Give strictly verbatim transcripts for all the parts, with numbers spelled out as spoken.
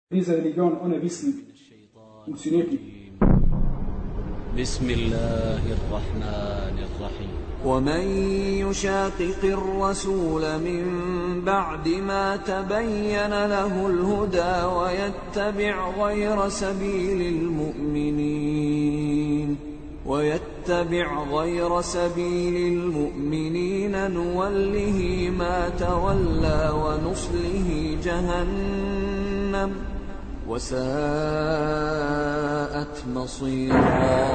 Diese Religion ohne Wissen funktioniert nicht. بسم الله الرحمن الرحيم. ومن يشاقق الرسول من بعد ما تبين له الهدى ويتبع غير سبيل المؤمنين ويتبع غير سبيل المؤمنين نوله ما تولى ونصله جهنم وساءت مصيرا.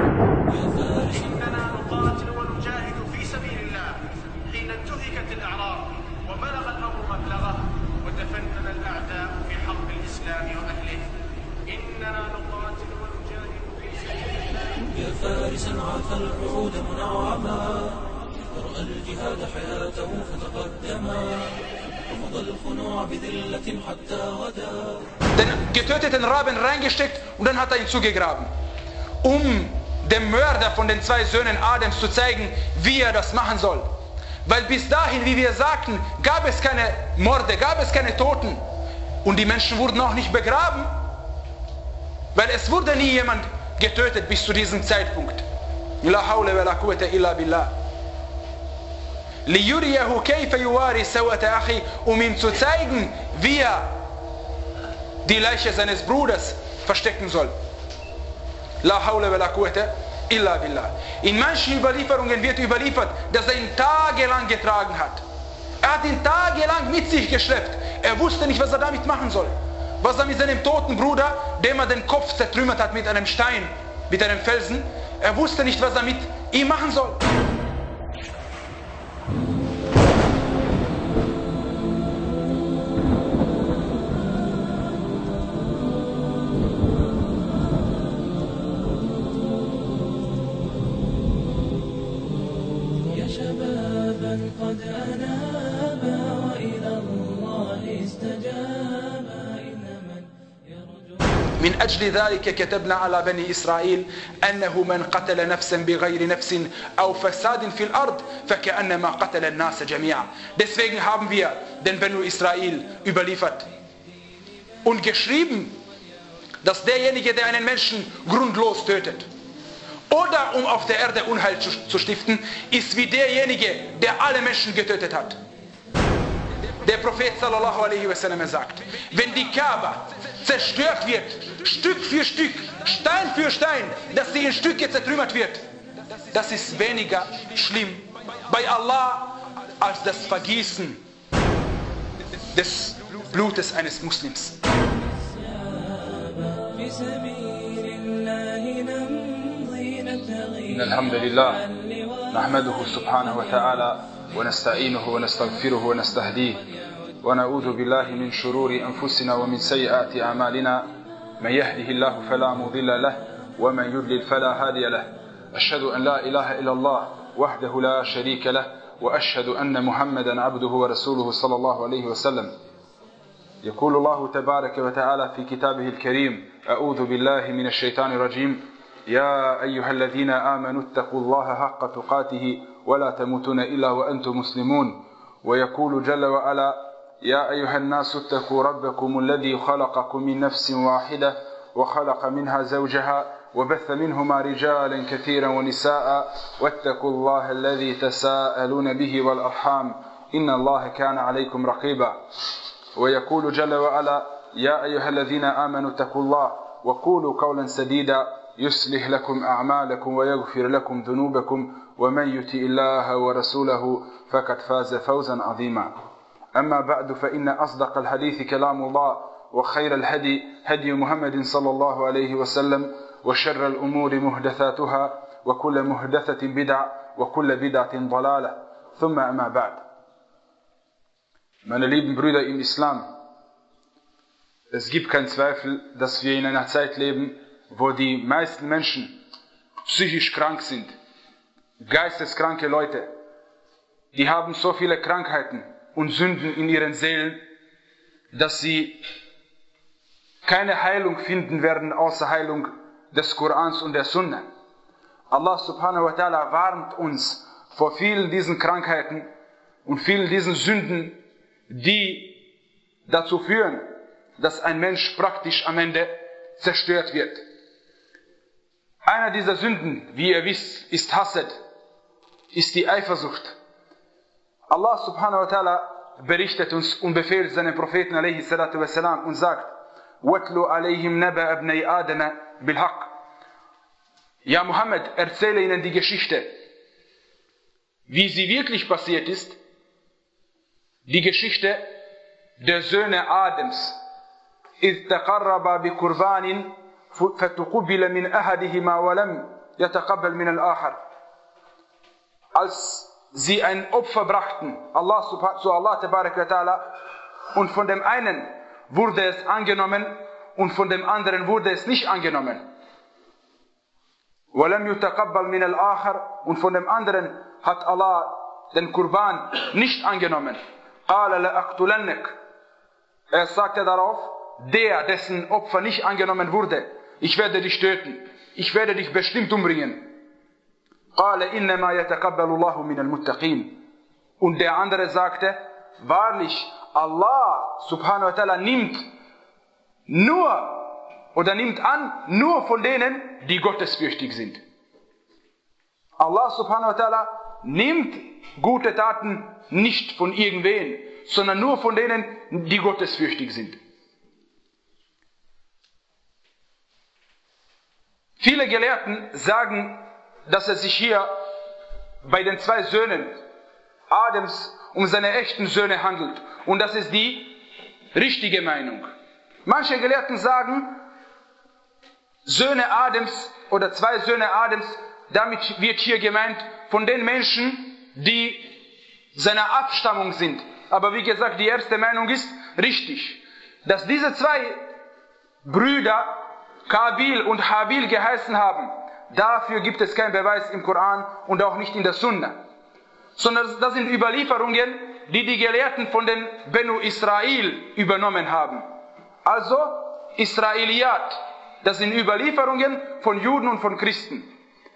إننا نقاتل ونجاهد في سبيل الله حين انتهكت الأعراض وبلغ الأمر مبلغه وتفنن الأعداء في حرب الإسلام وأهله. إننا نقاتل ونجاهد في سبيل الله. يا فارسا عافى العهود منعما ورأى الجهاد حياته فتقدما وفضى الخنوع بذلة حتى غدا. Den getöteten Raben reingesteckt und dann hat er ihn zugegraben, um dem Mörder von den zwei Söhnen Adams zu zeigen, wie er das machen soll. Weil bis dahin, wie wir sagten, gab es keine Morde, gab es keine Toten und die Menschen wurden auch nicht begraben, weil es wurde nie jemand getötet bis zu diesem Zeitpunkt. La hawla wa la quwwata illa billah. Liyuriyahu kayfa yuwari sawata akhi, um ihm zu zeigen, wie er die Leiche seines Bruders verstecken soll. La hawla wa la quwwata illa billah. In manchen Überlieferungen wird überliefert, dass er ihn tagelang getragen hat. Er hat ihn tagelang mit sich geschleppt. Er wusste nicht, was er damit machen soll. Was er mit seinem toten Bruder, dem er den Kopf zertrümmert hat mit einem Stein, mit einem Felsen, er wusste nicht, was er mit ihm machen soll. قد أنابا وإلى الله استجابا إن من يرجو. من أجل ذلك كتبنا على بني إسرائيل أنه من قتل نفسا بغير نفس أو فساد في الأرض فكأنما قتل الناس جميعا. Deswegen haben wir den Benu Israel überliefert und geschrieben, dass derjenige, der einen Menschen grundlos tötet oder um auf der Erde Unheil zu, zu stiften, ist wie derjenige, der alle Menschen getötet hat. Der Prophet sallallahu alaihi wasallam sagt, wenn die Kaaba zerstört wird, Stück für Stück, Stein für Stein, dass sie in Stücke zertrümmert wird, das ist weniger schlimm bei Allah als das Vergießen des Blutes eines Muslims. إن الحمد لله نحمده سبحانه وتعالى ونستعينه ونستغفره ونستهديه ونعوذ بالله من شرور أنفسنا ومن سيئات أعمالنا من يهده الله فلا مضل له ومن يضلل فلا هادي له أشهد أن لا إله إلا الله وحده لا شريك له وأشهد أن محمدا عبده ورسوله صلى الله عليه وسلم. يقول الله تبارك وتعالى في كتابه الكريم: أعوذ بالله من الشيطان الرجيم. يا أيها الذين آمنوا اتقوا الله حق تقاته ولا تموتون إلا وأنتم مسلمون. ويقول جل وعلا: يا أيها الناس اتقوا ربكم الذي خلقكم من نفس واحدة وخلق منها زوجها وبث منهما رجالا كثيرا ونساء واتقوا الله الذي تساءلون به والأرحام إن الله كان عليكم رقيبا. ويقول جل وعلا: يا أيها الذين آمنوا اتقوا الله وقولوا قولا سديدا يصلح لكم أعمالكم ويغفر لكم ذنوبكم ومن يطع الله ورسوله فقد فاز فوزا عظيما. أما بعد فإن أصدق الحديث كلام الله وخير الهدي هدي محمد صلى الله عليه وسلم وشر الأمور محدثاتها وكل محدثة بدعة وكل بدعة ضلالة ثم أما بعد. Meine lieben Brüder im Islam, es gibt keinen Zweifel, dass wir in einer Zeit leben, wo die meisten Menschen psychisch krank sind, geisteskranke Leute, die haben so viele Krankheiten und Sünden in ihren Seelen, dass sie keine Heilung finden werden, außer Heilung des Korans und der Sunna. Allah subhanahu wa ta'ala warnt uns vor vielen diesen Krankheiten und vielen diesen Sünden, die dazu führen, dass ein Mensch praktisch am Ende zerstört wird. Einer dieser Sünden, wie ihr wisst, ist Hasad, ist die Eifersucht. Allah subhanahu wa ta'ala berichtet uns und befehlt seinen Propheten alaihi salatu wassalam und sagt: وَاتْلُ عَلَيْهِمْ نَبَأَ ابْنَيْ آدَمَ بِالْحَقِّ. Ja, Muhammad, erzähle ihnen die Geschichte, wie sie wirklich passiert ist, die Geschichte der Söhne Adams. إِذْ تَقَرَّبَا بِقُرْبَانٍ فَتُقُبِّلَ مِنْ أَحَدِهِمَا وَلَمْ يَتَقَبَّلْ مِنَ الْآخَرِ. Als sie ein Opfer brachten, Allah, zu Allah tabarak wa ta'ala, und von dem einen wurde es angenommen und von dem anderen wurde es nicht angenommen. وَلَمْ يُتَقَبَّلْ مِنَ الْآخَرِ, und von dem anderen hat Allah den Kurban nicht angenommen. قَالَ لَأَقْتُلَنَّكَ. Er sagte darauf, der, dessen Opfer nicht angenommen wurde, ich werde dich töten, ich werde dich bestimmt umbringen. قَالَ إِنَّمَا يَتَقَبَّلُ اللَّهُ مِنَ الْمُتَّقِينَ. Und der andere sagte, wahrlich, Allah subhanahu wa ta'ala nimmt nur oder nimmt an nur von denen, die gottesfürchtig sind. Allah subhanahu wa ta'ala nimmt gute Taten nicht von irgendwen, sondern nur von denen, die gottesfürchtig sind. Viele Gelehrten sagen, dass es sich hier bei den zwei Söhnen Adams um seine echten Söhne handelt. Und das ist die richtige Meinung. Manche Gelehrten sagen, Söhne Adams oder zwei Söhne Adams, damit wird hier gemeint von den Menschen, die seiner Abstammung sind. Aber wie gesagt, die erste Meinung ist richtig. Dass diese zwei Brüder Kabil und Habil geheißen haben, dafür gibt es keinen Beweis im Koran und auch nicht in der Sunna. Sondern das sind Überlieferungen, die die Gelehrten von den Benu Israel übernommen haben. Also Israeliyat, das sind Überlieferungen von Juden und von Christen.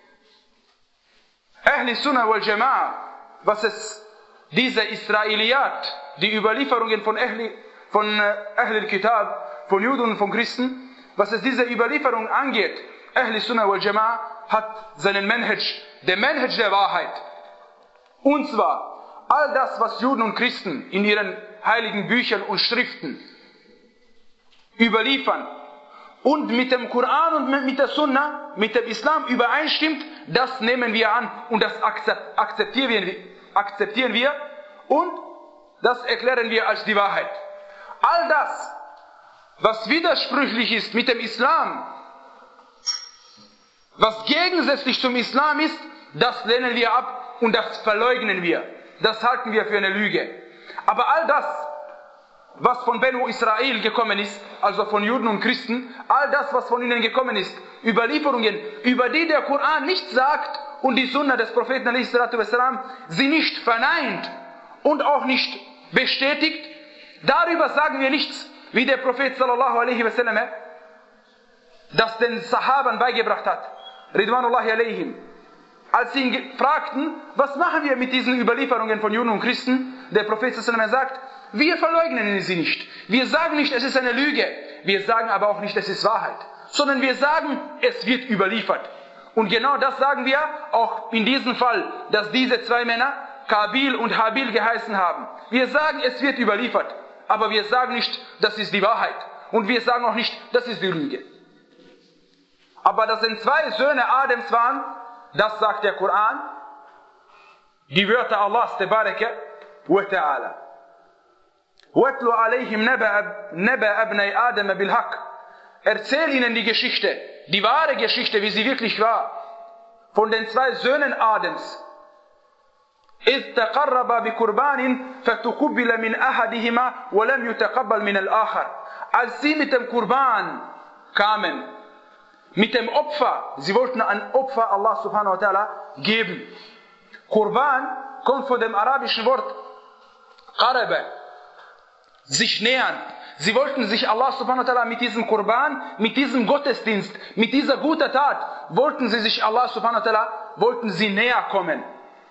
Ahli Sunnah wal Jama'a, was es diese Israeliyat, die Überlieferungen von Ahli, von Ahli al-Kitab, von Juden und von Christen, was es diese Überlieferung angeht, Ahli Sunnah wal Jama'a hat seinen Manhaj, der Manhaj der Wahrheit. Und zwar, all das, was Juden und Christen in ihren heiligen Büchern und Schriften überliefern und mit dem Koran und mit der Sunna, mit dem Islam übereinstimmt, das nehmen wir an und das akzeptieren wir, akzeptieren wir und das erklären wir als die Wahrheit. All das, was widersprüchlich ist mit dem Islam, was gegensätzlich zum Islam ist, das lehnen wir ab und das verleugnen wir. Das halten wir für eine Lüge. Aber all das, was von Benu Israel gekommen ist, also von Juden und Christen, all das, was von ihnen gekommen ist, Überlieferungen, über die der Koran nichts sagt und die Sunna des Propheten alaihi salatu wassalam sie nicht verneint und auch nicht bestätigt, darüber sagen wir nichts, wie der Prophet sallallahu alaihi wasallam das den Sahaban beigebracht hat, Ridwanullahi alaihim. Als sie ihn fragten, was machen wir mit diesen Überlieferungen von Juden und Christen, der Prophet sallallahu alaihi wasallam sagt, wir verleugnen sie nicht. Wir sagen nicht, es ist eine Lüge. Wir sagen aber auch nicht, es ist Wahrheit. Sondern wir sagen, es wird überliefert. Und genau das sagen wir auch in diesem Fall, dass diese zwei Männer Kabil und Habil geheißen haben. Wir sagen, es wird überliefert. Aber wir sagen nicht, das ist die Wahrheit. Und wir sagen auch nicht, das ist die Lüge. Aber dass es zwei Söhne Adams waren, das sagt der Koran. Die Wörter Allahs, Tabaraka wa Ta'ala. وَاتْلُ عَلَيْهِمْ نَبَأَ ابْنَيْ آدَمَ بِالْحَقِّ. Erzähl ihnen die Geschichte, die wahre Geschichte, wie sie wirklich war, von den zwei Söhnen Adams. إِذْ تَقَرَّبَا بِقُرْبَانٍ فَتُقُبِّلَ مِنْ أَحَدِهِمَا وَلَمْ يُتَقَبَّلْ مِنَ الْآخَرِ. Als sie mit dem Kurban kamen, mit dem Opfer, sie wollten ein Opfer Allah subhanahu wa ta'ala geben. Kurban kommt von dem arabischen Wort Qaraba, sich nähern. Sie wollten sich Allah subhanahu wa ta'ala mit diesem Kurban, mit diesem Gottesdienst, mit dieser guten Tat, wollten sie sich Allah subhanahu wa ta'ala, wollten sie näher kommen.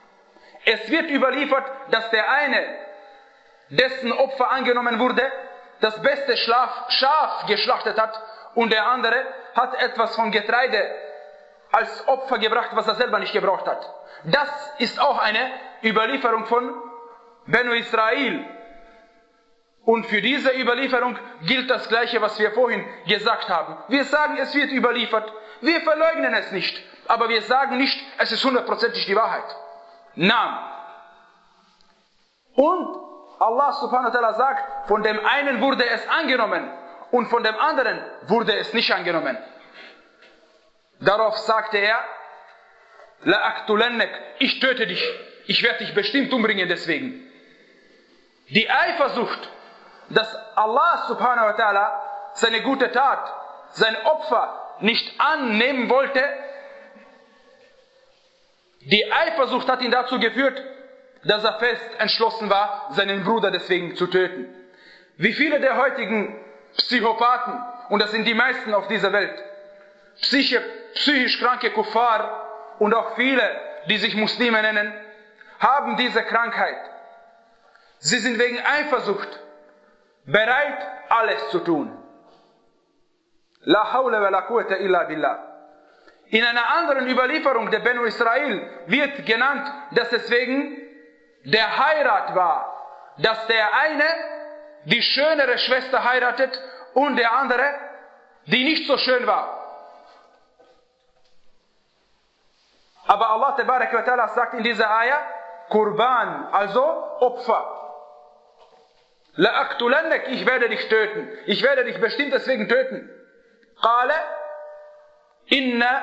Es wird überliefert, dass der eine, dessen Opfer angenommen wurde, das beste Schlaf, Schaf geschlachtet hat und der andere hat etwas von Getreide als Opfer gebracht, was er selber nicht gebraucht hat. Das ist auch eine Überlieferung von Benu Israel. Und für diese Überlieferung gilt das Gleiche, was wir vorhin gesagt haben. Wir sagen, es wird überliefert. Wir verleugnen es nicht. Aber wir sagen nicht, es ist hundertprozentig die Wahrheit. Nein. Und Allah subhanahu wa ta'ala sagt, von dem einen wurde es angenommen und von dem anderen wurde es nicht angenommen. Darauf sagte er, La aqtulannak, ich töte dich, ich werde dich bestimmt umbringen deswegen. Die Eifersucht, dass Allah subhanahu wa ta'ala seine gute Tat, sein Opfer nicht annehmen wollte, die Eifersucht hat ihn dazu geführt, dass er fest entschlossen war, seinen Bruder deswegen zu töten. Wie viele der heutigen Psychopathen, und das sind die meisten auf dieser Welt, psychisch, psychisch kranke Kuffar und auch viele, die sich Muslime nennen, haben diese Krankheit. Sie sind wegen Eifersucht bereit, alles zu tun. La hawla wa la quwwata illa billah. In einer anderen Überlieferung der Benu Israel wird genannt, dass es wegen der Heirat war, dass der eine die schönere Schwester heiratet und der andere die nicht so schön war. Aber Allah tabarak wa ta'ala sagt in dieser Ayah, Kurban, also Opfer. La aqtulannak, ich werde dich töten. Ich werde dich bestimmt deswegen töten. Qala, inna,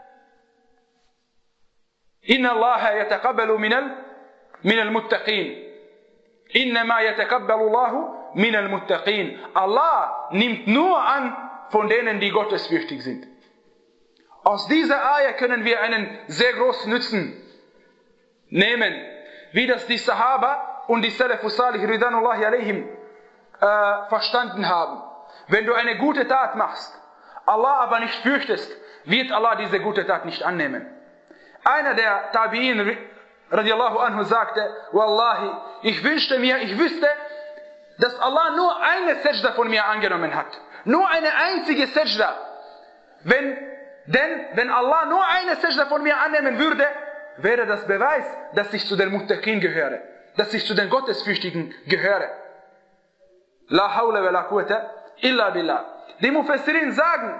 inna Allah yataqabbalu minal, minal muttaqin. Innama yataqabbalu Allahu minal muttaqin. Allah nimmt nur an von denen, die gottesfürchtig sind. Aus dieser Ayah können wir einen sehr großen Nutzen nehmen, wie das die Sahaba und die Salafus Salih Ridwanullahi alayhim äh, verstanden haben. Wenn du eine gute Tat machst, Allah aber nicht fürchtest, wird Allah diese gute Tat nicht annehmen. Einer der Tabi'in radiallahu anhu sagte, Wallahi, ich wünschte mir, ich wüsste, dass Allah nur eine Sajda von mir angenommen hat. Nur eine einzige Sajda. Wenn, denn wenn Allah nur eine Sajda von mir annehmen würde, wäre das Beweis, dass ich zu den Muttaqin gehöre. Dass ich zu den Gottesfürchtigen gehöre. La hawla wa la quwwata illa billah. Die Mufassirin sagen,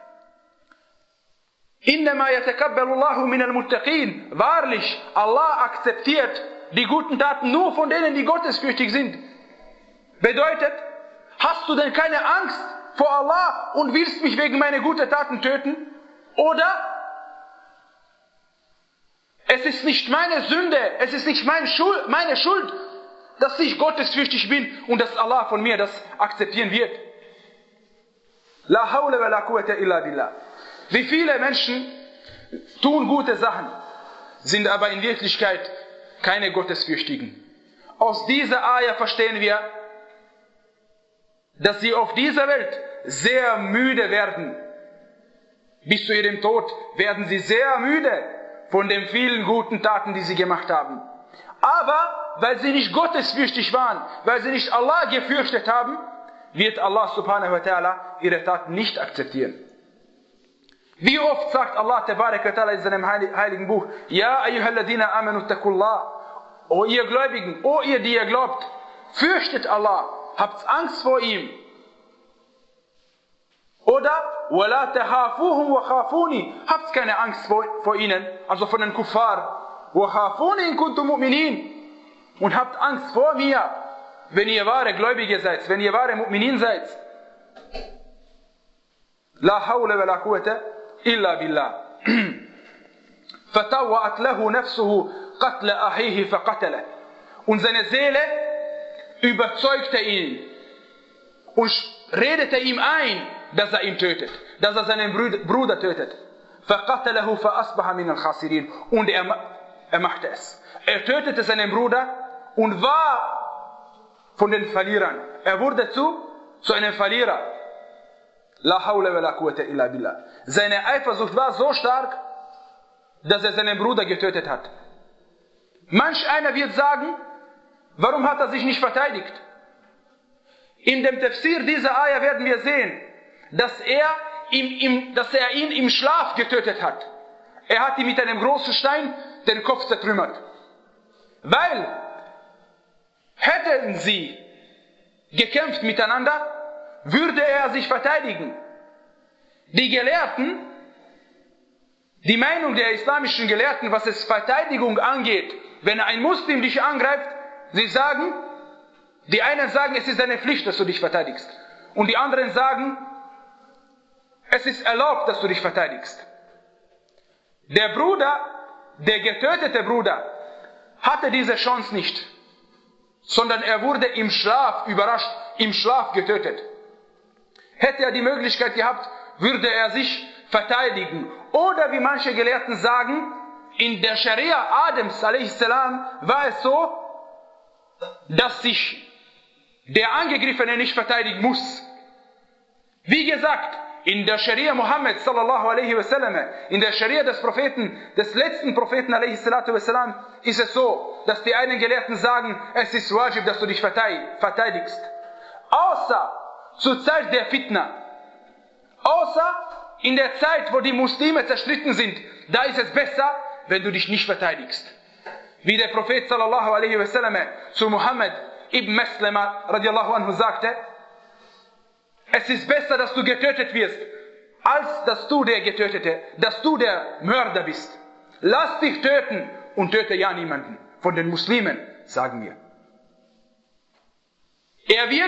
Innama yatakabbalu Allahu minal muttaqin. Wahrlich, Allah akzeptiert die guten Taten nur von denen, die gottesfürchtig sind. Bedeutet, hast du denn keine Angst vor Allah und willst mich wegen meiner guten Taten töten? Oder es ist nicht meine Sünde, es ist nicht meine Schuld, meine Schuld, dass ich gottesfürchtig bin und dass Allah von mir das akzeptieren wird. La hawla wa la quwwata illa billah. Wie viele Menschen tun gute Sachen, sind aber in Wirklichkeit keine Gottesfürchtigen. Aus dieser Ayah verstehen wir, dass sie auf dieser Welt sehr müde werden. Bis zu ihrem Tod werden sie sehr müde von den vielen guten Taten, die sie gemacht haben. Aber weil sie nicht gottesfürchtig waren, weil sie nicht Allah gefürchtet haben, wird Allah subhanahu wa ta'ala ihre Taten nicht akzeptieren. Wie oft sagt Allah tabarak wa ta'ala in seinem heiligen Buch, Ja ayyuhalladina amanu taqullah, O ihr Gläubigen, O ihr, die ihr glaubt, fürchtet Allah, habt Angst vor ihm. Oder, وَلَا تَخَافُوهُمْ وَخَافُونِ, habt keine Angst vor, vor ihnen, also von den Kuffar. وَخَافُونِ إِن كُنتُم مُؤْمِنِينَ, und habt Angst vor mir, wenn ihr wahre Gläubige seid, wenn ihr wahre Mu'minin seid. La hawla wa la quwwata illa billah. فَتَوَّأَتْ لَهُ نَفْسُهُ قَتْلَ أَخِيهِ فَقَتَلَهُ. Und seine Seele überzeugte ihn und redete ihm ein, dass er ihn tötet, dass er seinen Bruder tötet. فَقَتَلَهُ فَأَصْبَحَ مِنَ الْخَاسِرِينَ. Und er, er machte es. Er tötete seinen Bruder und war von den Verlierern. Er wurde zu, zu einem Verlierer. La hawla wa la quwwata illa billah. Seine Eifersucht war so stark, dass er seinen Bruder getötet hat. Manch einer wird sagen, warum hat er sich nicht verteidigt? In dem Tafsir dieser Ayah werden wir sehen, dass er, ihm, ihm, dass er ihn im Schlaf getötet hat. Er hat ihm mit einem großen Stein den Kopf zertrümmert. Weil, hätten sie gekämpft miteinander, würde er sich verteidigen. Die Gelehrten, die Meinung der islamischen Gelehrten, was es Verteidigung angeht, wenn ein Muslim dich angreift, sie sagen, die einen sagen, es ist eine Pflicht, dass du dich verteidigst. Und die anderen sagen, es ist erlaubt, dass du dich verteidigst. Der Bruder, der getötete Bruder, hatte diese Chance nicht, sondern er wurde im Schlaf überrascht, im Schlaf getötet. Hätte er die Möglichkeit gehabt, würde er sich verteidigen. Oder wie manche Gelehrten sagen, in der Scharia Adams a s. war es so, dass sich der Angegriffene nicht verteidigen muss. Wie gesagt, in der Scharia Muhammad sallallahu alaihi wasallam, in der Scharia des Propheten, des letzten Propheten alaihi salatu wasallam, ist es so, dass die einen Gelehrten sagen, es ist wajib, dass du dich verteidigst. Außer zur Zeit der Fitna. Außer in der Zeit, wo die Muslime zerstritten sind, da ist es besser, wenn du dich nicht verteidigst. Wie der Prophet sallallahu alaihi wasallam zu Muhammad ibn Maslama radiallahu anhu sagte, es ist besser, dass du getötet wirst, als dass du der Getötete, dass du der Mörder bist. Lass dich töten und töte ja niemanden. Von den Muslimen, sagen wir. Er wird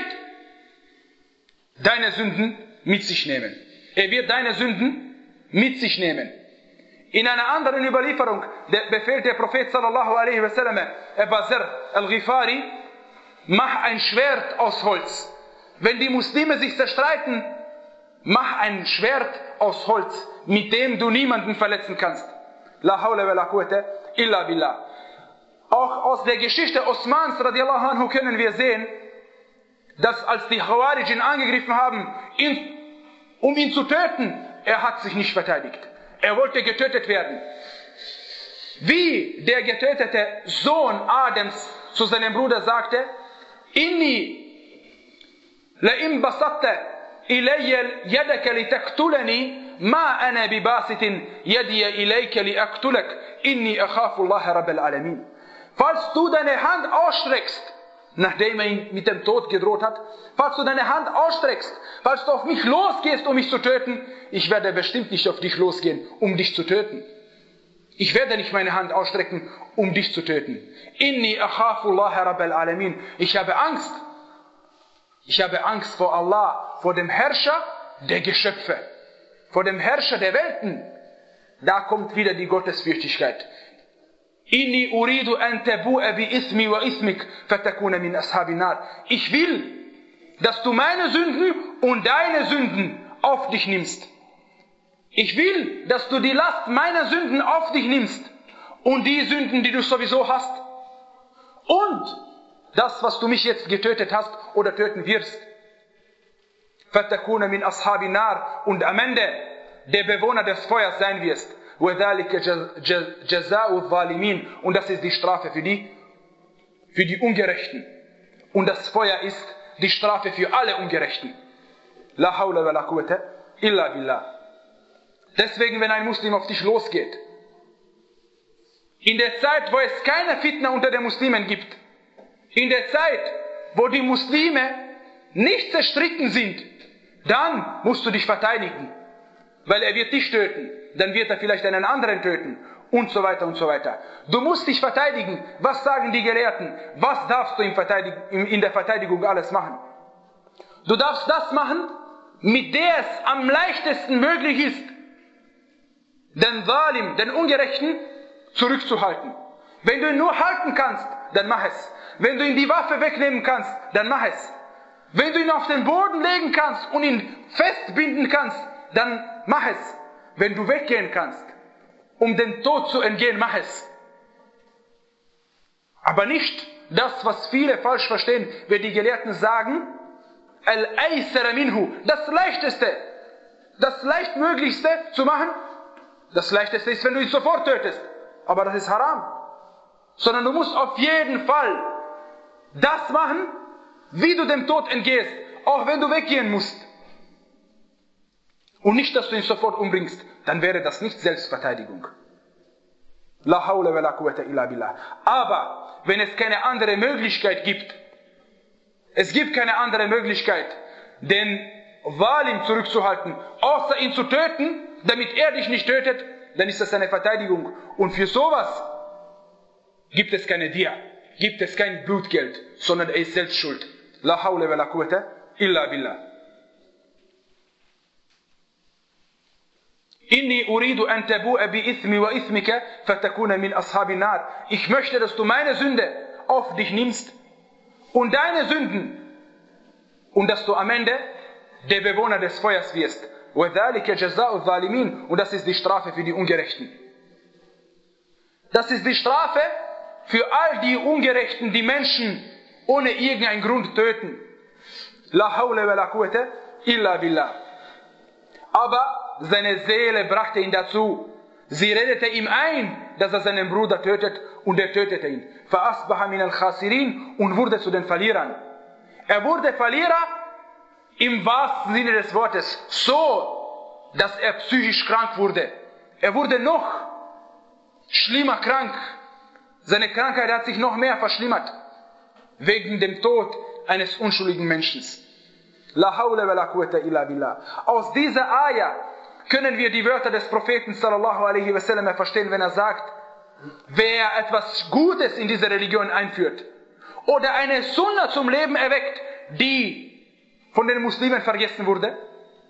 deine Sünden mit sich nehmen. Er wird deine Sünden mit sich nehmen. In einer anderen Überlieferung befehlt der Prophet sallallahu alaihi wasallam Abu Zar al-Ghifari, mach ein Schwert aus Holz. Wenn die Muslime sich zerstreiten, mach ein Schwert aus Holz, mit dem du niemanden verletzen kannst. La hawla wa la quwwata illa billah. Auch aus der Geschichte Osmans radiallahu anhu können wir sehen, dass als die Khawarij ihn angegriffen haben, ihn, um ihn zu töten, er hat sich nicht verteidigt. Er wollte getötet werden. Wie der getötete Sohn Adams zu seinem Bruder sagte, Inni لئن بسطت إلي يدك لتقتلني ما أنا بباسط يدي إليك لأقتلك إني أخاف الله رب العالمين. Falls du deine Hand ausstreckst, nachdem er ihn mit dem Tod gedroht hat, falls du deine Hand ausstreckst, falls du auf mich losgehst, um mich zu töten, ich werde bestimmt nicht auf dich losgehen, um dich zu töten. Ich werde nicht meine Hand ausstrecken, um dich zu töten. Inni akhafu Allah Rabbal Alamin. Ich habe Angst. Ich habe Angst vor Allah, vor dem Herrscher der Geschöpfe, vor dem Herrscher der Welten. Da kommt wieder die Gottesfürchtigkeit. Inni uridu an tabu'a bi ithmi wa ithmik fatakuna min ashabin nar. Ich will, dass du meine Sünden und deine Sünden auf dich nimmst. Ich will, dass du die Last meiner Sünden auf dich nimmst und die Sünden, die du sowieso hast. Und das, was du mich jetzt getötet hast oder töten wirst. Fatakuna min ashabin nar. Und am Ende der Bewohner des Feuers sein wirst. وَذَلِكَ جَزَاءُ الظَّالِمِينَ. Und das ist die Strafe für die, für die Ungerechten. Und das Feuer ist die Strafe für alle Ungerechten. La hawla wa la quwwata illa billah. Deswegen, wenn ein Muslim auf dich losgeht, in der Zeit, wo es keine Fitna unter den Muslimen gibt, in der Zeit, wo die Muslime nicht zerstritten sind, dann musst du dich verteidigen. Weil er wird dich töten, dann wird er vielleicht einen anderen töten und so weiter und so weiter. Du musst dich verteidigen. Was sagen die Gelehrten? Was darfst du in der Verteidigung alles machen? Du darfst das machen, mit der es am leichtesten möglich ist, den Zalim, den Ungerechten, zurückzuhalten. Wenn du ihn nur halten kannst, dann mach es. Wenn du ihn die Waffe wegnehmen kannst, dann mach es. Wenn du ihn auf den Boden legen kannst und ihn festbinden kannst, dann mach es. Wenn du weggehen kannst, um dem Tod zu entgehen, mach es. Aber nicht das, was viele falsch verstehen, wenn die Gelehrten sagen, Al-Aysara minhu, das Leichteste, das Leichtmöglichste zu machen, das Leichteste ist, wenn du ihn sofort tötest. Aber das ist haram. Sondern du musst auf jeden Fall das machen, wie du dem Tod entgehst. auch wenn du weggehen musst. Und nicht, dass du ihn sofort umbringst, dann wäre das nicht Selbstverteidigung. La hawla wa la quwwata illa billah. Aber wenn es keine andere Möglichkeit gibt, es gibt keine andere Möglichkeit, den Zalim zurückzuhalten, außer ihn zu töten, damit er dich nicht tötet, dann ist das eine Verteidigung. Und für sowas gibt es keine Dia, gibt es kein Blutgeld, sondern er ist selbst schuld. La hawla wa la quwwata illa billah. Inni uridu an tabu'a bi ithmi wa ithmika fatakuna min ashabin nar. Ich möchte, dass du meine Sünde auf dich nimmst und deine Sünden und dass du am Ende der Bewohner des Feuers wirst. Wa dhalika jazaa'u zalimin. Und das ist die Strafe für die Ungerechten. Das ist die Strafe für all die Ungerechten, die Menschen ohne irgendeinen Grund töten. La hawla wa la quwwata illa billah. Aber seine Seele brachte ihn dazu. Sie redete ihm ein, dass er seinen Bruder tötet, und er tötete ihn. فَأَصْبَحَ مِنَ الْخَاسِرِينَ. Und wurde zu den Verlierern. Er wurde Verlierer im wahrsten Sinne des Wortes, so, dass er psychisch krank wurde. Er wurde noch schlimmer krank. Seine Krankheit hat sich noch mehr verschlimmert, wegen dem Tod eines unschuldigen Menschen. La hawla wa la quwwata illa billah. Aus dieser Ayah können wir die Wörter des Propheten sallallahu alaihi wasallam verstehen, wenn er sagt, wer etwas Gutes in diese Religion einführt oder eine Sunna zum Leben erweckt, die von den Muslimen vergessen wurde.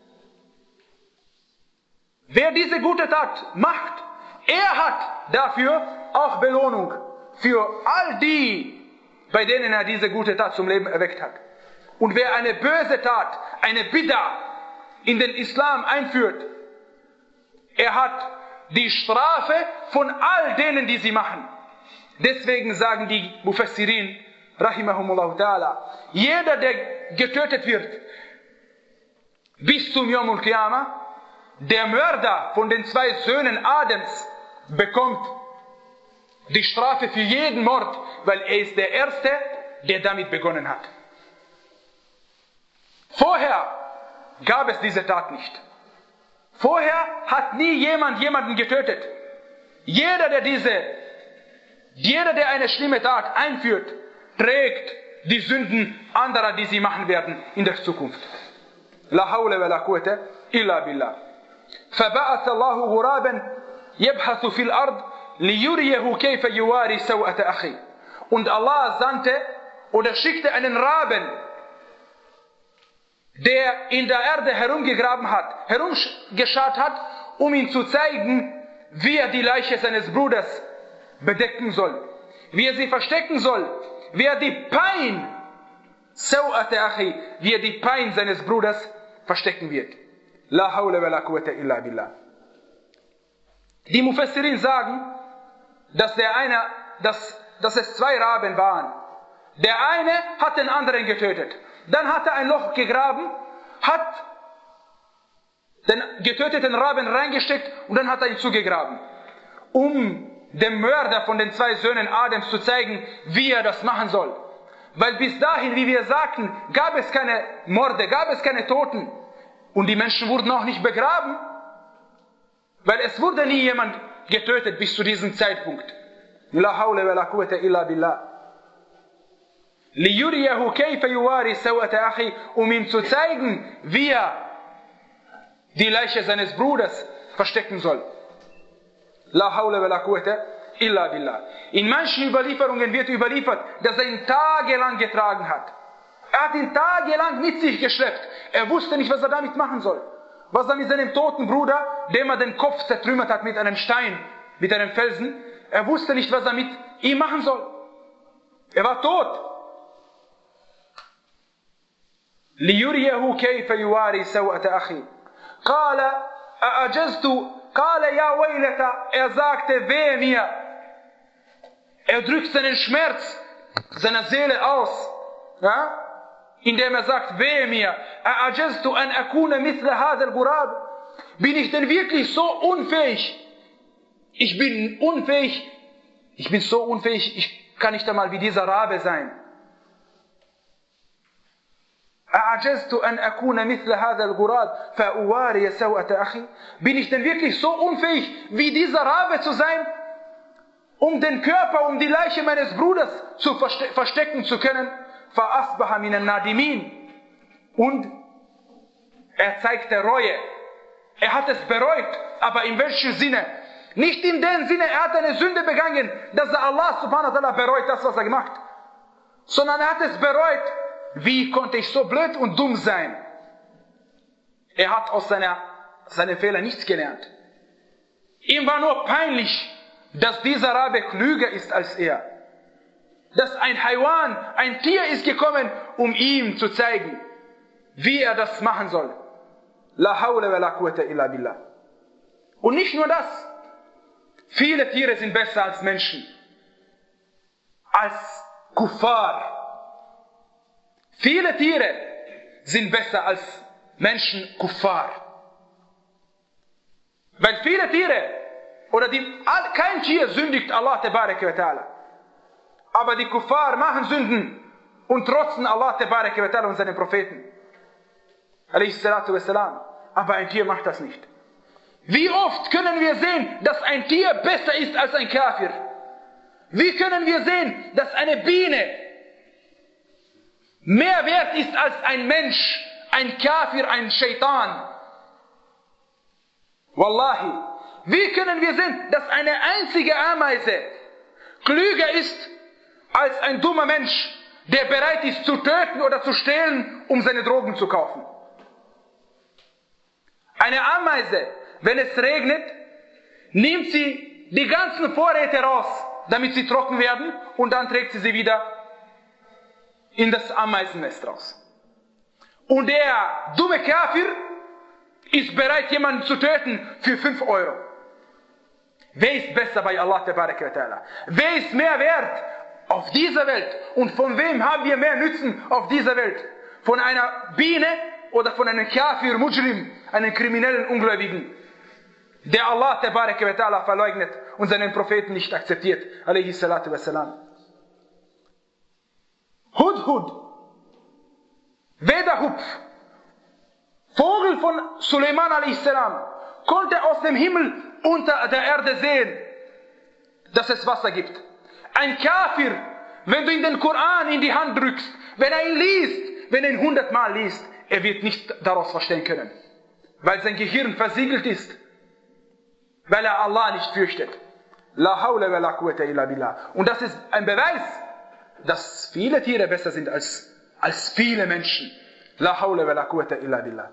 Wer diese gute Tat macht, er hat dafür auch Belohnung für all die, bei denen er diese gute Tat zum Leben erweckt hat. Und wer eine böse Tat, eine Bid'a in den Islam einführt, er hat die Strafe von all denen, die sie machen. Deswegen sagen die Mufassirin, rahimahumullah ta'ala, jeder, der getötet wird, bis zum Yawm al-Qiyamah, der Mörder von den zwei Söhnen Adams bekommt die Strafe für jeden Mord, weil er ist der Erste, der damit begonnen hat. Vorher gab es diese Tat nicht. Vorher hat nie jemand jemanden getötet. Jeder, der diese, jeder, der eine schlimme Tat einführt, trägt die Sünden anderer, die sie machen werden in der Zukunft. La hawla wa la quwwata illa billah. فبعث الله غرابا يبحث في الأرض ليريه كيف يواري سوءة أخيه. Und Allah sandte oder schickte einen Raben, der in der Erde herumgegraben hat, herumgeschaut hat, um ihm zu zeigen, wie er die Leiche seines Bruders bedecken soll, wie er sie verstecken soll, wie er die Pein, Saw'ate Achi, wie er die Pein seines Bruders verstecken wird. La hawla wa la quwwata illa billah. Die Mufassirin sagen, dass der eine, dass, dass es zwei Raben waren. Der eine hat den anderen getötet. Dann hat er ein Loch gegraben, hat den getöteten Raben reingesteckt und dann hat er ihn zugegraben, um dem Mörder von den zwei Söhnen Adams zu zeigen, wie er das machen soll. Weil bis dahin, wie wir sagten, gab es keine Morde, gab es keine Toten und die Menschen wurden auch nicht begraben, weil es wurde nie jemand getötet bis zu diesem Zeitpunkt. La hawla wa la quwwata illa billah. لِيُرِيَهُ كَيْفَ يُوَارِ سَوْءَةَ أَخِي, um ihm zu zeigen, wie er die Leiche seines Bruders verstecken soll. La hawla wa la quwwata illa billah. In manchen Überlieferungen wird überliefert, dass er ihn tagelang getragen hat. Er hat ihn tagelang mit sich geschleppt. Er wusste nicht, was er damit machen soll. Was er mit seinem toten Bruder, dem er den Kopf zertrümmert hat mit einem Stein, mit einem Felsen, er wusste nicht, was er mit ihm machen soll. Er war tot. لِيُرِيَهُ كَيْفَ يُوَارِي سَوْءَةَ أَخِي قَالَ أَعَجَزْتُ قَالَ يَا وَيْلَتَ. Er sagte, wehe mir. Er drückt seinen Schmerz seiner Seele aus, ja? Indem er sagt, wehe mir. أَعَجَزْتُ أَنْ أَكُونَ مِثْلَ هَذَا الْغُرَابِ. Bin ich denn wirklich so unfähig? Ich bin unfähig. Ich bin so unfähig, ich kann nicht einmal wie dieser Rabe sein. أعجزت أن أكون مثل هذا الغراب فأواري سوءة أخي. Bin ich denn wirklich so unfähig, wie dieser Rabe zu sein, um den Körper, um die Leiche meines Bruders zu verste- verstecken zu können? فأصبح من النادمين. Und er zeigte Reue. Er hat es bereut, aber in welchem Sinne? Nicht in dem Sinne, er hat eine Sünde begangen, dass er Allah subhanahu wa ta'ala bereut, das was er gemacht hat. Sondern er hat es bereut, wie konnte ich so blöd und dumm sein? Er hat aus seiner, seinen Fehlern nichts gelernt. Ihm war nur peinlich, dass dieser Rabe klüger ist als er. Dass ein Haiwan, ein Tier ist gekommen, um ihm zu zeigen, wie er das machen soll. La hawla wa la quwwata illa billah. Und nicht nur das. Viele Tiere sind besser als Menschen. Als Kuffar. Viele Tiere sind besser als Menschen Kuffar. Weil viele Tiere, oder die, kein Tier sündigt Allah tabaraka wa ta'ala. Aber die Kuffar machen Sünden und trotzen Allah tabaraka wa ta'ala und seinen Propheten. Alayhi salatu wa salam. Aber ein Tier macht das nicht. Wie oft können wir sehen, dass ein Tier besser ist als ein Kafir? Wie können wir sehen, dass eine Biene mehr wert ist als ein Mensch, ein Kafir, ein Shaitan? Wallahi. Wie können wir sehen, dass eine einzige Ameise klüger ist als ein dummer Mensch, der bereit ist zu töten oder zu stehlen, um seine Drogen zu kaufen? Eine Ameise, wenn es regnet, nimmt sie die ganzen Vorräte raus, damit sie trocken werden, und dann trägt sie sie wieder in das Ameisennest raus. Und der dumme Kafir ist bereit, jemanden zu töten für fünf Euro. Wer ist besser bei Allah tabaraka wa ta'ala? Wer ist mehr wert auf dieser Welt? Und von wem haben wir mehr Nützen auf dieser Welt? Von einer Biene oder von einem Kafir, Mujrim, einem kriminellen Ungläubigen, der Allah tabaraka wa ta'ala verleugnet und seinen Propheten nicht akzeptiert, alayhi salatu wa salam. Hudhud, Wedahupf, Vogel von Suleiman alayhi salam, konnte aus dem Himmel unter der Erde sehen, dass es Wasser gibt. Ein Kafir, wenn du ihm den Koran in die Hand drückst, wenn er ihn liest, wenn er ihn hundertmal liest, er wird nicht daraus verstehen können, weil sein Gehirn versiegelt ist, weil er Allah nicht fürchtet. La hawla wa la quwwata illa billah. Und das ist ein Beweis, dass viele Tiere besser sind als, als viele Menschen. La hawla wa la quwwata illa billah.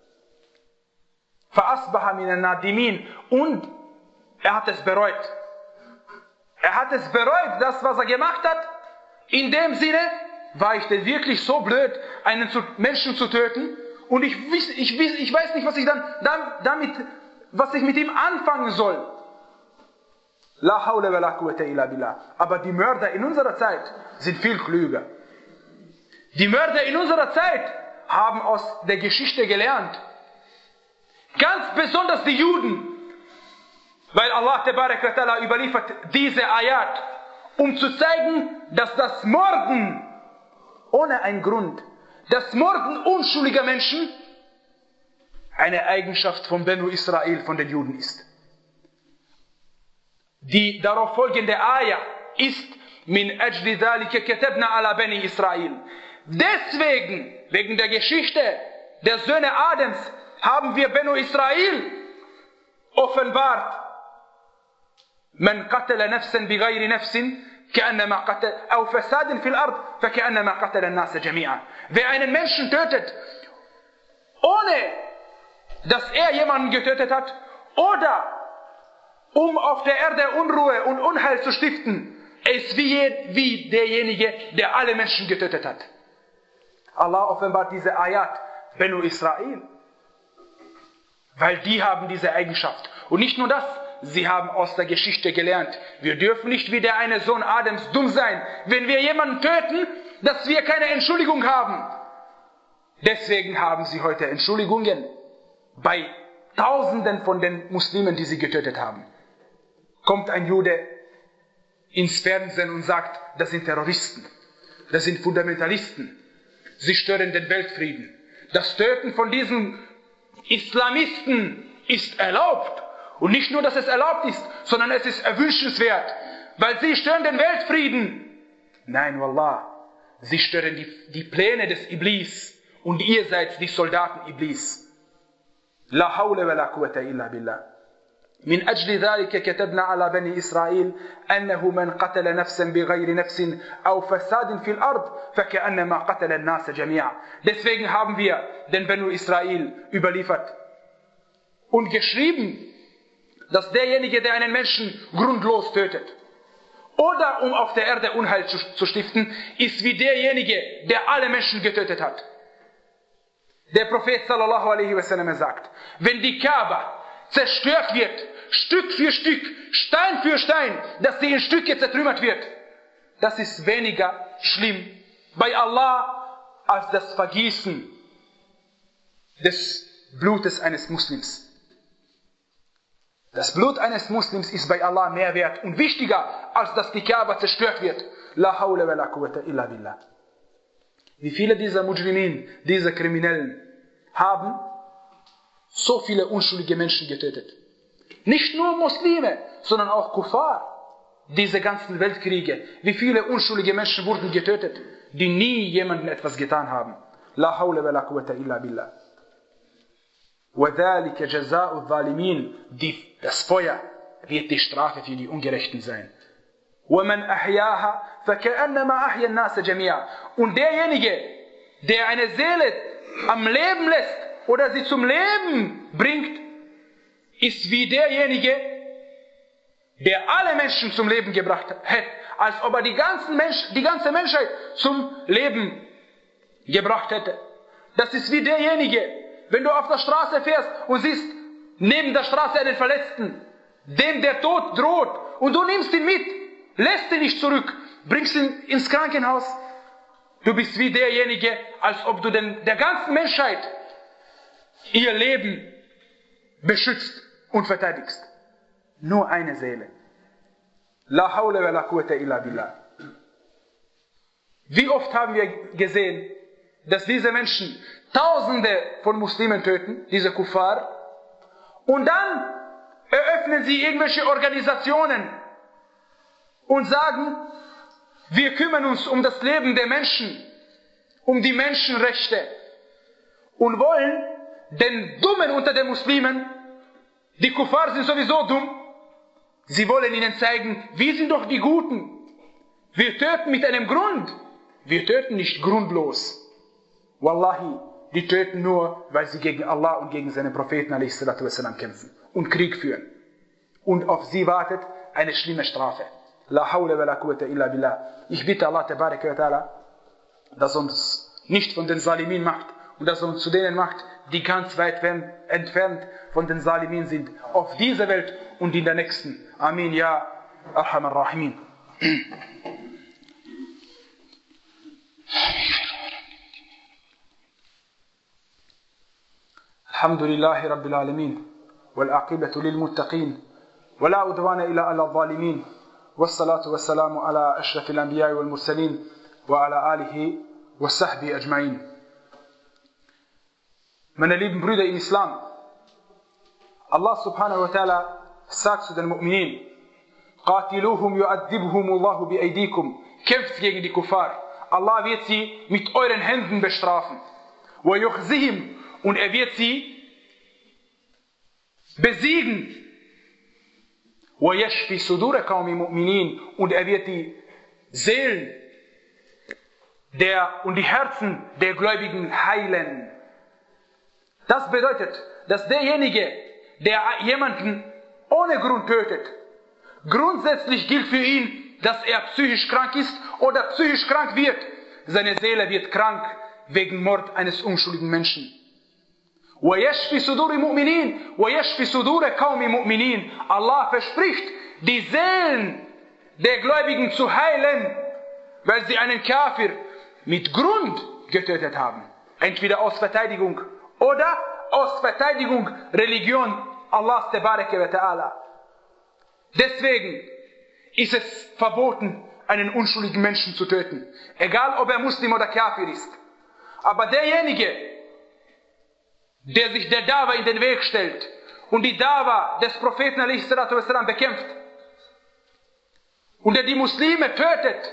Fa'asbaha min an-nadimin. Und er hat es bereut. Er hat es bereut, das was er gemacht hat. In dem Sinne, war ich denn wirklich so blöd, einen Menschen zu töten? Und ich, ich, ich weiß nicht, was ich dann damit, was ich mit ihm anfangen soll. La hawla wa la quwwata illa billah. Aber die Mörder in unserer Zeit sind viel klüger. Die Mörder in unserer Zeit haben aus der Geschichte gelernt. Ganz besonders die Juden. Weil Allah tabaraka wa ta'ala überliefert diese Ayat, um zu zeigen, dass das Morden ohne einen Grund, das Morden unschuldiger Menschen eine Eigenschaft von Benu Israel, von den Juden ist. Die darauf folgende Ayah ist min ajli dhalika katabna ala Bani Israel. Deswegen, wegen der Geschichte der Söhne Adams, haben wir Benu Israel offenbart. Man qatala nafsan bighayri nafsin كأنما قتل أو فساد في الأرض فكأنما قتل الناس جميعا. Wer einen Menschen tötet, ohne dass er jemanden getötet hat, oder um auf der Erde Unruhe und Unheil zu stiften, ist wie, wie derjenige, der alle Menschen getötet hat. Allah offenbart diese Ayat Benu Israel, weil die haben diese Eigenschaft. Und nicht nur das, sie haben aus der Geschichte gelernt. Wir dürfen nicht wie der eine Sohn Adams dumm sein, wenn wir jemanden töten, dass wir keine Entschuldigung haben. Deswegen haben sie heute Entschuldigungen bei Tausenden von den Muslimen, die sie getötet haben. Kommt ein Jude ins Fernsehen und sagt, das sind Terroristen, das sind Fundamentalisten. sie stören den Weltfrieden. Das Töten von diesen Islamisten ist erlaubt. Und nicht nur, dass es erlaubt ist, sondern es ist erwünschenswert, weil sie stören den Weltfrieden. Nein, Wallah, sie stören die, die Pläne des Iblis und ihr seid die Soldaten Iblis. La hawla wa la quwwata illa billah. من أجل ذلك كتبنا على بني إسرائيل أنه من قتل نفسا بغير نفس أو فساد في الأرض فكأنما قتل الناس جميعا. Deswegen haben wir den Benu Israel überliefert und geschrieben, dass derjenige, der einen Menschen grundlos tötet oder um auf der Erde Unheil zu, zu stiften, ist wie derjenige, der alle Menschen getötet hat. Der Prophet sallallahu alaihi wasallam sagt, wenn die Kaaba zerstört wird, Stück für Stück, Stein für Stein, dass sie in Stücke zertrümmert wird, das ist weniger schlimm bei Allah als das Vergießen des Blutes eines Muslims. Das Blut eines Muslims ist bei Allah mehr wert und wichtiger, als dass die Kaaba zerstört wird. La hawla wa la quwwata illa billah. Wie viele dieser Mujrimin, dieser Kriminellen, haben so viele unschuldige Menschen getötet. Nicht nur Muslime, sondern auch Kuffar. Diese ganzen Weltkriege, wie viele unschuldige Menschen wurden getötet, die nie jemandem etwas getan haben. La hawla wa la quwwata illa billah. وَذَلِكَ جَزَاءُ الظَّالِمِينَ. Das Feuer wird die Strafe für die Ungerechten sein. وَمَنْ أَحْيَاهَا فَكَأَنَّمَا أَحْيَا النَّاسَ جَمِيعًا. Und derjenige, der eine Seele am Leben lässt oder sie zum Leben bringt, ist wie derjenige, der alle Menschen zum Leben gebracht hat, als ob er die, ganzen Mensch, die ganze Menschheit zum Leben gebracht hätte. Das ist wie derjenige, wenn du auf der Straße fährst und siehst neben der Straße einen Verletzten, dem der Tod droht, und du nimmst ihn mit, lässt ihn nicht zurück, bringst ihn ins Krankenhaus. Du bist wie derjenige, als ob du den, der ganzen Menschheit ihr Leben beschützt und verteidigst. Nur eine Seele. La hawla wa la quwwata illa billah. Wie oft haben wir gesehen, dass diese Menschen Tausende von Muslimen töten, diese Kuffar, und dann eröffnen sie irgendwelche Organisationen und sagen, wir kümmern uns um das Leben der Menschen, um die Menschenrechte, und wollen den Dummen unter den Muslimen, die Kuffar sind sowieso dumm, sie wollen ihnen zeigen, wir sind doch die Guten. Wir töten mit einem Grund. Wir töten nicht grundlos. Wallahi, die töten nur, weil sie gegen Allah und gegen seinen Propheten a s. kämpfen und Krieg führen. Und auf sie wartet eine schlimme Strafe. La hawla wa la quwwata illa billah. Ich bitte Allah tabaraka wa ta'ala, dass uns nicht von den Salimin macht und dass er uns zu denen macht, die ganz weit entfernt von den Salimin sind, auf dieser Welt und in der nächsten. Amin, ya Arhamar Rahimin. الحمد لله رب العالمين والعاقبة للمتقين ولا عدوان إلا على الظالمين والصلاة والسلام على أشرف الأنبياء والمرسلين وعلى آله وصحبه أجمعين. Meine lieben Brüder im Islam, Allah subhanahu wa ta'ala sagt zu den Mu'minin, قَاتِلُوهُمْ يُعَذِّبْهُمُ اللَّهُ بِأَيْدِيكُمْ. Kämpft gegen die Kuffar. Allah wird sie mit euren Händen bestrafen. وَيُخْزِهِمْ. Und er wird sie besiegen. وَيَشْفِ صُدُورَ قَوْمِ مُؤْمِنِينَ. Und er wird die Seelen der, und die Herzen der Gläubigen heilen. Das bedeutet, dass derjenige, der jemanden ohne Grund tötet, grundsätzlich gilt für ihn, dass er psychisch krank ist oder psychisch krank wird. Seine Seele wird krank wegen Mord eines unschuldigen Menschen. وَيَشْفِ صُدُورِ مُؤْمِنِينَ وَيَشْفِ صُدُورَ قَوْمِ مُؤْمِنِينَ. Allah verspricht, die Seelen der Gläubigen zu heilen, weil sie einen Kafir mit Grund getötet haben. Entweder aus Verteidigung oder aus Verteidigung Religion Allahs Tabaraka wa Ta'ala. Deswegen ist es verboten, einen unschuldigen Menschen zu töten. Egal ob er Muslim oder Kafir ist. Aber derjenige, der sich der Dawa in den Weg stellt und die Dawa des Propheten alaihi salatu wassalam bekämpft und der die Muslime tötet,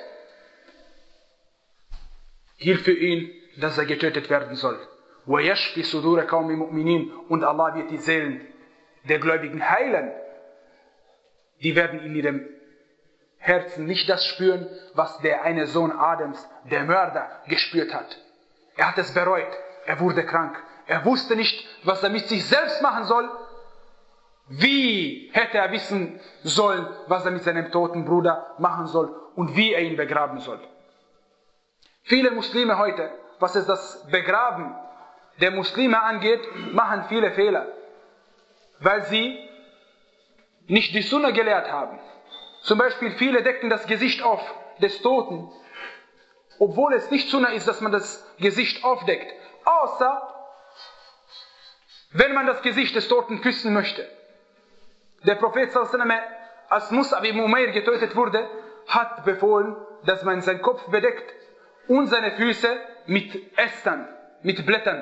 gilt für ihn, dass er getötet werden soll. وَيَشْفِ صُدُورَ قَوْمِ مُؤْمِنِينَ Und Allah wird die Seelen der Gläubigen heilen. Die werden in ihrem Herzen nicht das spüren, was der eine Sohn Adams, der Mörder, gespürt hat. Er hat es bereut, er wurde krank, er wusste nicht, was er mit sich selbst machen soll. Wie hätte er wissen sollen, was er mit seinem toten Bruder machen soll und wie er ihn begraben soll. Viele Muslime heute, was es das Begraben der Muslime angeht, machen viele Fehler, weil sie nicht die Sunna gelehrt haben. Zum Beispiel viele decken das Gesicht auf des Toten, obwohl es nicht Sunna ist, dass man das Gesicht aufdeckt, außer wenn man das Gesicht des Toten küssen möchte. Der Prophet sallallahu alaihi wasallam, als Mus'ab ibn Umair getötet wurde, hat befohlen, dass man seinen Kopf bedeckt und seine Füße mit Ästern, mit Blättern.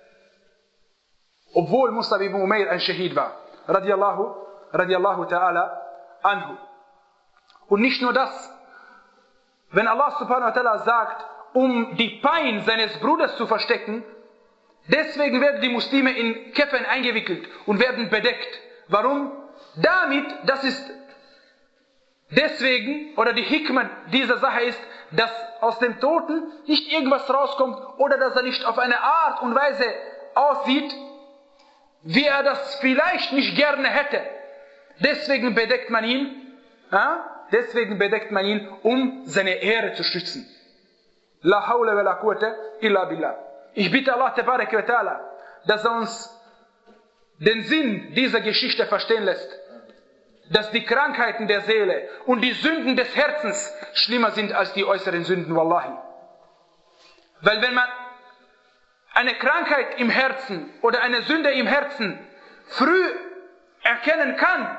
Obwohl Mus'ab ibn Umair ein Shahid war. Radiallahu, radiallahu ta'ala anhu. Und nicht nur das. Wenn Allah subhanahu wa ta'ala sagt, um die Pein seines Bruders zu verstecken, deswegen werden die Muslime in Keffen eingewickelt und werden bedeckt. Warum? Damit, das ist deswegen, oder die Hikmah dieser Sache ist, dass aus dem Toten nicht irgendwas rauskommt oder dass er nicht auf eine Art und Weise aussieht, wie er das vielleicht nicht gerne hätte. Deswegen bedeckt man ihn, ja? Deswegen bedeckt man ihn, um seine Ehre zu stützen. La hawla wa la quwwata illa billah. Ich bitte Allah tabarak wa ta'ala, dass er uns den Sinn dieser Geschichte verstehen lässt, dass die Krankheiten der Seele und die Sünden des Herzens schlimmer sind als die äußeren Sünden, wallahi. Weil wenn man eine Krankheit im Herzen oder eine Sünde im Herzen früh erkennen kann,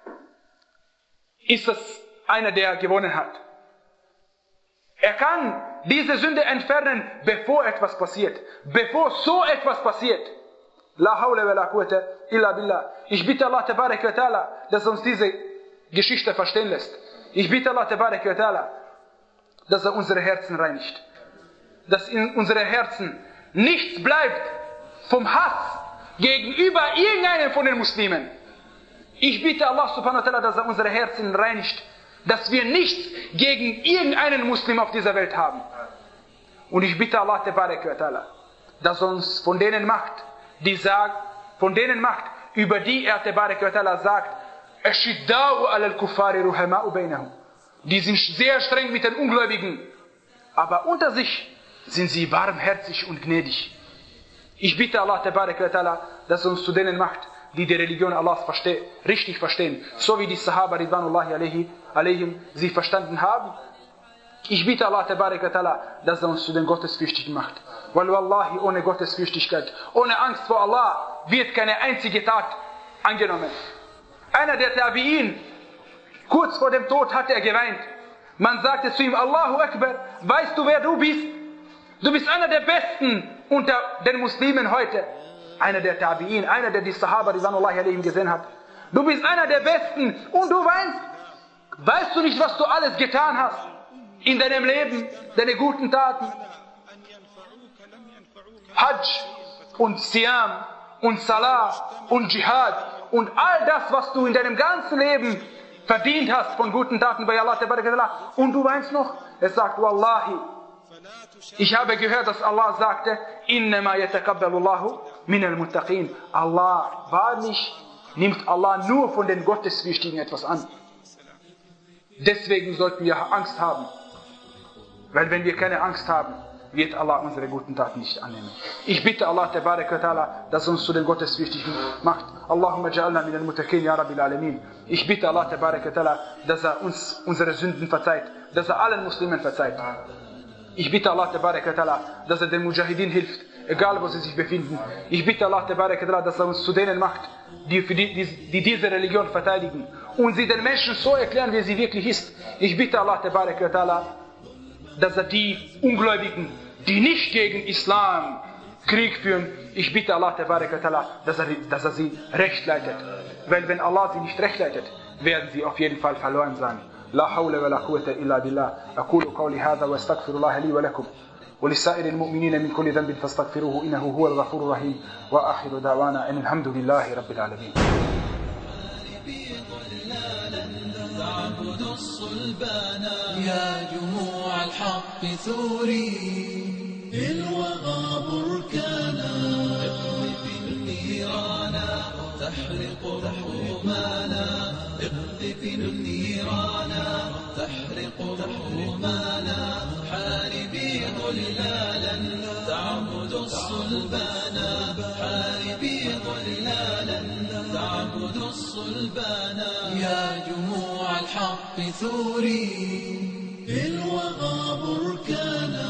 ist das einer, der gewonnen hat. Er kann diese Sünde entfernen, bevor etwas passiert, bevor so etwas passiert. La hawla wa la quwwata illa billah. Ich bitte Allah tabarak wa ta'ala, dass er uns diese Geschichte verstehen lässt. Ich bitte Allah tabarak wa ta'ala, dass er unsere Herzen reinigt. Dass in unseren Herzen nichts bleibt vom Hass gegenüber irgendeinem von den Muslimen. Ich bitte Allah subhanahu wa ta'ala, dass er unsere Herzen reinigt, dass wir nichts gegen irgendeinen Muslim auf dieser Welt haben. Und ich bitte Allah tabarak wa ta'ala, dass er uns von denen macht, die sagt, von denen macht, über die er tabarak wa ta'ala sagt, Ashidda'u alal kuffari ruhama'u bainahum. Die sind sehr streng mit den Ungläubigen, aber unter sich sind sie warmherzig und gnädig. Ich bitte Allah tabarak wa ta'ala, dass er uns zu denen macht, die die Religion Allahs verste- richtig verstehen, so wie die Sahaba ridwanullahi alayhi, alayhim sie verstanden haben. Ich bitte Allah tabarak wa ta'ala, dass er uns zu den Gottesfürchtigen macht. Weil wallahi, ohne Gottesfürchtigkeit, ohne Angst vor Allah, wird keine einzige Tat angenommen. Einer der Tabi'in, kurz vor dem Tod hat er geweint. Man sagte zu ihm, Allahu Akbar, weißt du, wer du bist? Du bist einer der Besten unter den Muslimen heute. Einer der Tabi'in, einer, der die Sahaba ridwanullahi alayhim gesehen hat. Du bist einer der Besten und du weinst. Weißt du nicht, was du alles getan hast in deinem Leben, deine guten Taten? Hajj und Siyam und Salah und Dschihad und all das, was du in deinem ganzen Leben verdient hast von guten Taten bei Allah tabarak wa ta'ala, und du weinst noch? Er sagt, Wallahi, ich habe gehört, dass Allah sagte, Innama yatakabbalullahu minal muttaqin. Allah, wahrlich, nimmt Allah nur von den Gottesfürchtigen etwas an. Deswegen sollten wir Angst haben. Weil wenn wir keine Angst haben, wird Allah unsere guten Taten nicht annehmen. Ich bitte Allah tabarak wa ta'ala, dass er uns zu den Gottesfürchtigen macht. Allahumma ja'alna minal muttaqin ya rabbil alamin. Ich bitte Allah tabarak wa ta'ala, dass er uns unsere Sünden verzeiht, dass er allen Muslimen verzeiht. Ich bitte Allah tabarak wa ta'ala, dass er den Mujahideen hilft, egal wo sie sich befinden. Ich bitte Allah tabarak wa ta'ala, dass er uns zu denen macht, die, für die, die, die diese Religion verteidigen und sie den Menschen so erklären, wie sie wirklich ist. Ich bitte Allah tabarak wa ta'ala, dass er die Ungläubigen die nicht gegen Islam Krieg führen, ich bitte Allah, dass er, dass er sie recht leitet. Weil wenn Allah sie nicht recht leitet, werden sie auf jeden Fall verloren sein. لا حول ولا قوة إلا بالله. أقول قولي هذا واستغفر الله لي ولكم ولسائر المؤمنين من كل ذنب فاستغفروه إنه هو الغفور الرحيم. وآخر دعوانا أن الحمد لله رب العالمين. تعبد الصلبان يا جموع الحق ثوري الوغى بركانا اقذف النيران تحرق رحومانا اقذف النيران تحرق رحومانا حاربي ضلالا تعبد الصلبان حاربي ضلالا تعبد الصلبان يا جموع الحق ثوري الوغى بركانا